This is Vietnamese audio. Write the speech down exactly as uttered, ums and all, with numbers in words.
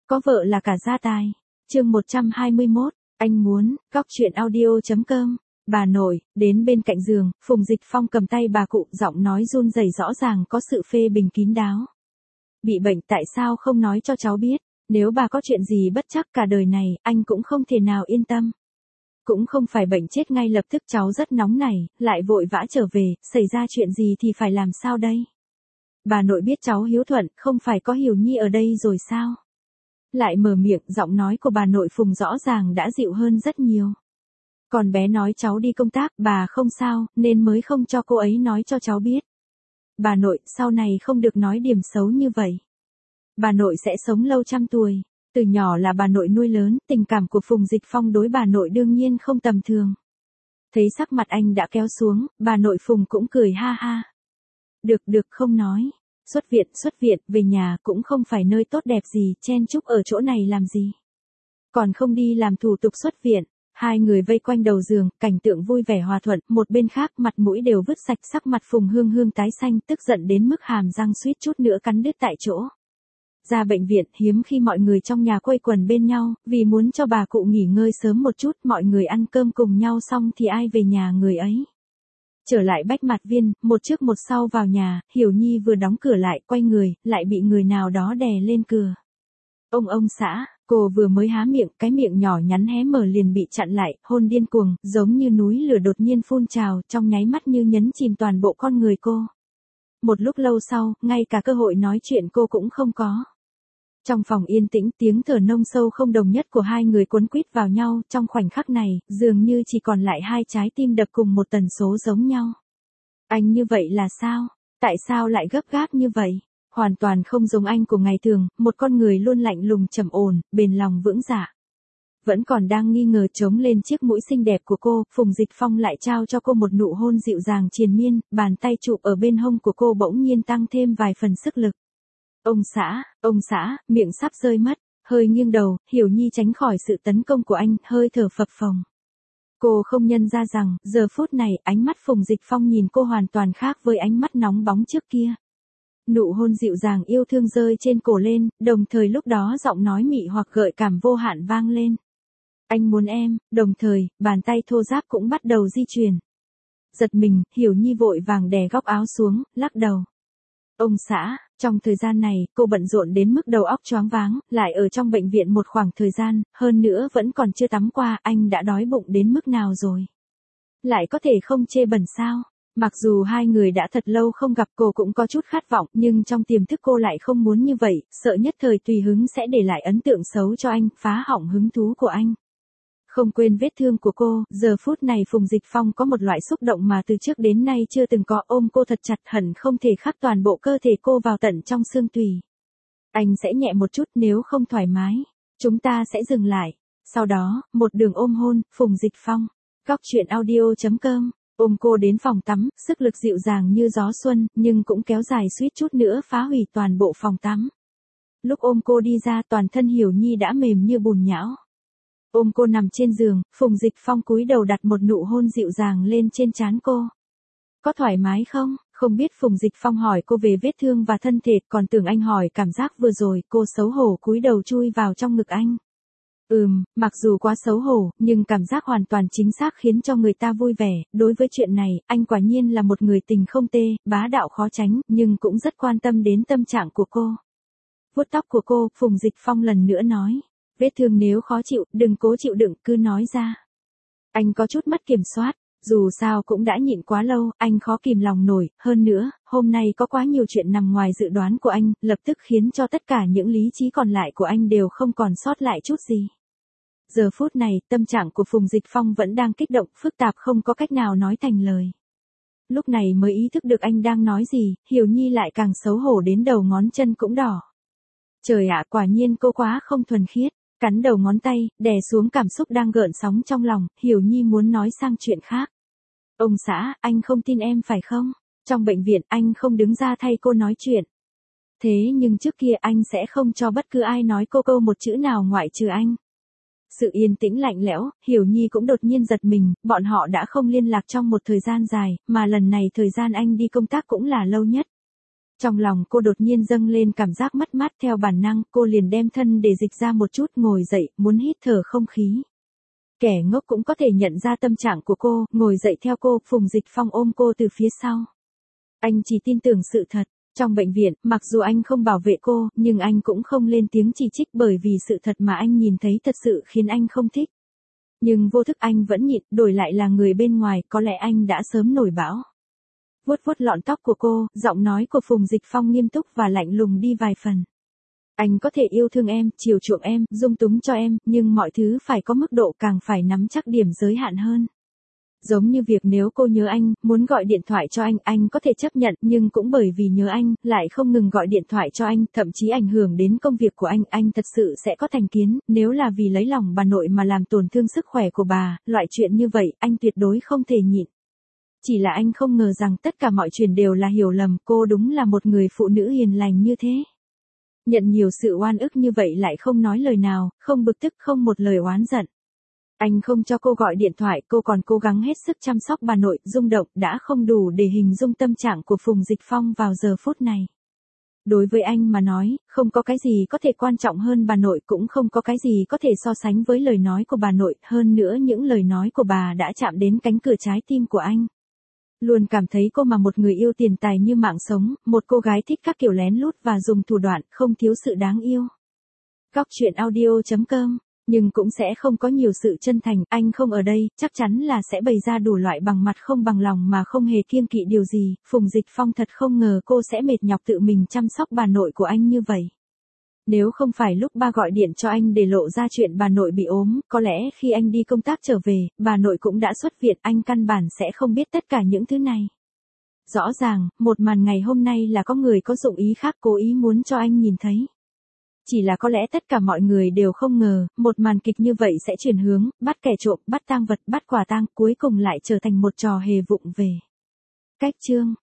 có vợ là cả gia tài. Chương một trăm hai mươi mốt, anh muốn, góc truyện audio.com. Bà nội, đến bên cạnh giường, Phùng Dịch Phong cầm tay bà cụ, giọng nói run rẩy rõ ràng có sự phê bình kín đáo. Bị bệnh tại sao không nói cho cháu biết, nếu bà có chuyện gì bất trắc cả đời này, anh cũng không thể nào yên tâm. Cũng không phải bệnh chết ngay lập tức, cháu rất nóng nảy, lại vội vã trở về, xảy ra chuyện gì thì phải làm sao đây? Bà nội biết cháu hiếu thuận, không phải có Hiểu Nhi ở đây rồi sao? Lại mở miệng, giọng nói của bà nội Phùng rõ ràng đã dịu hơn rất nhiều. Còn bé nói cháu đi công tác, bà không sao, nên mới không cho cô ấy nói cho cháu biết. Bà nội, sau này không được nói điểm xấu như vậy. Bà nội sẽ sống lâu trăm tuổi. Từ nhỏ là bà nội nuôi lớn, tình cảm của Phùng Dịch Phong đối bà nội đương nhiên không tầm thường. Thấy sắc mặt anh đã kéo xuống, bà nội Phùng cũng cười ha ha. Được được, không nói. Xuất viện, xuất viện, về nhà cũng không phải nơi tốt đẹp gì, chen chúc ở chỗ này làm gì. Còn không đi làm thủ tục xuất viện. Hai người vây quanh đầu giường, cảnh tượng vui vẻ hòa thuận, một bên khác mặt mũi đều vứt sạch, sắc mặt Phùng Hương Hương tái xanh, tức giận đến mức hàm răng suýt chút nữa cắn đứt tại chỗ. Ra bệnh viện, hiếm khi mọi người trong nhà quây quần bên nhau, vì muốn cho bà cụ nghỉ ngơi sớm một chút, mọi người ăn cơm cùng nhau xong thì ai về nhà người ấy. Trở lại Bách Mạt Viên, một trước một sau vào nhà, Hiểu Nhi vừa đóng cửa lại, quay người, lại bị người nào đó đè lên cửa. Ông ông xã, cô vừa mới há miệng, cái miệng nhỏ nhắn hé mở liền bị chặn lại, hôn điên cuồng, giống như núi lửa đột nhiên phun trào, trong nháy mắt như nhấn chìm toàn bộ con người cô. Một lúc lâu sau, ngay cả cơ hội nói chuyện cô cũng không có. Trong phòng yên tĩnh, tiếng thở nông sâu không đồng nhất của hai người cuốn quýt vào nhau, trong khoảnh khắc này, dường như chỉ còn lại hai trái tim đập cùng một tần số giống nhau. Anh như vậy là sao? Tại sao lại gấp gáp như vậy? Hoàn toàn không giống anh của ngày thường, một con người luôn lạnh lùng trầm ổn, bền lòng vững dạ. Vẫn còn đang nghi ngờ trống lên chiếc mũi xinh đẹp của cô, Phùng Dịch Phong lại trao cho cô một nụ hôn dịu dàng triền miên, bàn tay chụp ở bên hông của cô bỗng nhiên tăng thêm vài phần sức lực. Ông xã, ông xã, miệng sắp rơi mất, hơi nghiêng đầu, Hiểu Nhi tránh khỏi sự tấn công của anh, hơi thở phập phồng. Cô không nhận ra rằng, giờ phút này, ánh mắt Phùng Dịch Phong nhìn cô hoàn toàn khác với ánh mắt nóng bóng trước kia. Nụ hôn dịu dàng yêu thương rơi trên cổ lên, đồng thời lúc đó giọng nói mị hoặc gợi cảm vô hạn vang lên. Anh muốn em, đồng thời, bàn tay thô ráp cũng bắt đầu di chuyển. Giật mình, Hiểu Nhi vội vàng đè góc áo xuống, lắc đầu. Ông xã, trong thời gian này, cô bận rộn đến mức đầu óc choáng váng, lại ở trong bệnh viện một khoảng thời gian, hơn nữa vẫn còn chưa tắm qua, anh đã đói bụng đến mức nào rồi? Lại có thể không chê bẩn sao? Mặc dù hai người đã thật lâu không gặp, cô cũng có chút khát vọng, nhưng trong tiềm thức cô lại không muốn như vậy, sợ nhất thời tùy hứng sẽ để lại ấn tượng xấu cho anh, phá hỏng hứng thú của anh. Không quên vết thương của cô, giờ phút này Phùng Dịch Phong có một loại xúc động mà từ trước đến nay chưa từng có, ôm cô thật chặt, hẳn không thể khắc toàn bộ cơ thể cô vào tận trong xương tủy. Anh sẽ nhẹ một chút, nếu không thoải mái, chúng ta sẽ dừng lại. Sau đó, một đường ôm hôn, Phùng Dịch Phong. Góc truyện audio.com. Ôm cô đến phòng tắm, sức lực dịu dàng như gió xuân, nhưng cũng kéo dài suýt chút nữa phá hủy toàn bộ phòng tắm. Lúc ôm cô đi ra, toàn thân Hiểu Nhi đã mềm như bùn nhão. Ôm cô nằm trên giường, Phùng Dịch Phong cúi đầu đặt một nụ hôn dịu dàng lên trên trán cô. Có thoải mái không? Không biết Phùng Dịch Phong hỏi cô về vết thương và thân thể, còn tưởng anh hỏi cảm giác vừa rồi, cô xấu hổ cúi đầu chui vào trong ngực anh. Ừm, mặc dù quá xấu hổ, nhưng cảm giác hoàn toàn chính xác khiến cho người ta vui vẻ, đối với chuyện này, anh quả nhiên là một người tình không tê, bá đạo khó tránh, nhưng cũng rất quan tâm đến tâm trạng của cô. Vuốt tóc của cô, Phùng Dịch Phong lần nữa nói. Vết thương nếu khó chịu, đừng cố chịu đựng, cứ nói ra. Anh có chút mất kiểm soát, dù sao cũng đã nhịn quá lâu, anh khó kìm lòng nổi, hơn nữa, hôm nay có quá nhiều chuyện nằm ngoài dự đoán của anh, lập tức khiến cho tất cả những lý trí còn lại của anh đều không còn sót lại chút gì. Giờ phút này, tâm trạng của Phùng Dịch Phong vẫn đang kích động, phức tạp không có cách nào nói thành lời. Lúc này mới ý thức được anh đang nói gì, Hiểu Nhi lại càng xấu hổ đến đầu ngón chân cũng đỏ. Trời ạ, quả nhiên cô quá không thuần khiết. Cắn đầu ngón tay, đè xuống cảm xúc đang gợn sóng trong lòng, Hiểu Nhi muốn nói sang chuyện khác. Ông xã, anh không tin em phải không? Trong bệnh viện anh không đứng ra thay cô nói chuyện. Thế nhưng trước kia anh sẽ không cho bất cứ ai nói cô câu một chữ nào ngoại trừ anh. Sự yên tĩnh lạnh lẽo, Hiểu Nhi cũng đột nhiên giật mình, bọn họ đã không liên lạc trong một thời gian dài, mà lần này thời gian anh đi công tác cũng là lâu nhất. Trong lòng cô đột nhiên dâng lên cảm giác mất mát, theo bản năng cô liền đem thân để dịch ra một chút, ngồi dậy, muốn hít thở không khí. Kẻ ngốc cũng có thể nhận ra tâm trạng của cô, ngồi dậy theo cô, Phùng Dịch Phong ôm cô từ phía sau. Anh chỉ tin tưởng sự thật. Trong bệnh viện, mặc dù anh không bảo vệ cô, nhưng anh cũng không lên tiếng chỉ trích bởi vì sự thật mà anh nhìn thấy thật sự khiến anh không thích. Nhưng vô thức anh vẫn nhịn, đổi lại là người bên ngoài, có lẽ anh đã sớm nổi bão. Vuốt vuốt lọn tóc của cô, giọng nói của Phùng Dịch Phong nghiêm túc và lạnh lùng đi vài phần. Anh có thể yêu thương em, chiều chuộng em, dung túng cho em, nhưng mọi thứ phải có mức độ, càng phải nắm chắc điểm giới hạn hơn. Giống như việc nếu cô nhớ anh, muốn gọi điện thoại cho anh, anh có thể chấp nhận, nhưng cũng bởi vì nhớ anh, lại không ngừng gọi điện thoại cho anh, thậm chí ảnh hưởng đến công việc của anh, anh thật sự sẽ có thành kiến, nếu là vì lấy lòng bà nội mà làm tổn thương sức khỏe của bà, loại chuyện như vậy, anh tuyệt đối không thể nhịn. Chỉ là anh không ngờ rằng tất cả mọi chuyện đều là hiểu lầm, cô đúng là một người phụ nữ hiền lành như thế. Nhận nhiều sự oan ức như vậy lại không nói lời nào, không bực tức, không một lời oán giận. Anh không cho cô gọi điện thoại, cô còn cố gắng hết sức chăm sóc bà nội, rung động, đã không đủ để hình dung tâm trạng của Phùng Dịch Phong vào giờ phút này. Đối với anh mà nói, không có cái gì có thể quan trọng hơn bà nội, cũng không có cái gì có thể so sánh với lời nói của bà nội, hơn nữa những lời nói của bà đã chạm đến cánh cửa trái tim của anh. Luôn cảm thấy cô mà một người yêu tiền tài như mạng sống, một cô gái thích các kiểu lén lút và dùng thủ đoạn, không thiếu sự đáng yêu. Góc truyện audio chấm com. Nhưng cũng sẽ không có nhiều sự chân thành, anh không ở đây, chắc chắn là sẽ bày ra đủ loại bằng mặt không bằng lòng mà không hề kiêng kỵ điều gì. Phùng Dịch Phong thật không ngờ cô sẽ mệt nhọc tự mình chăm sóc bà nội của anh như vậy. Nếu không phải lúc ba gọi điện cho anh để lộ ra chuyện bà nội bị ốm, có lẽ khi anh đi công tác trở về, bà nội cũng đã xuất viện, anh căn bản sẽ không biết tất cả những thứ này. Rõ ràng, một màn ngày hôm nay là có người có dụng ý khác cố ý muốn cho anh nhìn thấy. Chỉ là có lẽ tất cả mọi người đều không ngờ, một màn kịch như vậy sẽ chuyển hướng, bắt kẻ trộm, bắt tang vật, bắt quả tang, cuối cùng lại trở thành một trò hề vụng về. Cách chương